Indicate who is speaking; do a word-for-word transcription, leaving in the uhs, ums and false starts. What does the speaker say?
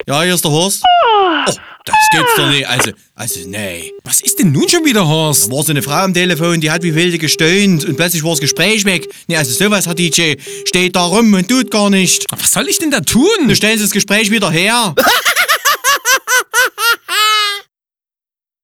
Speaker 1: Ja, hier ist der Horst. Oh, das gibt's doch nicht. Also, also, nee.
Speaker 2: Was ist denn nun schon wieder, Horst?
Speaker 1: Da war so eine Frau am Telefon, die hat wie wilde gestöhnt und plötzlich war das Gespräch weg. Nee, also sowas, Herr D J, steht da rum und tut gar nicht.
Speaker 2: Was soll ich denn da tun?
Speaker 1: Du stellst das Gespräch wieder her.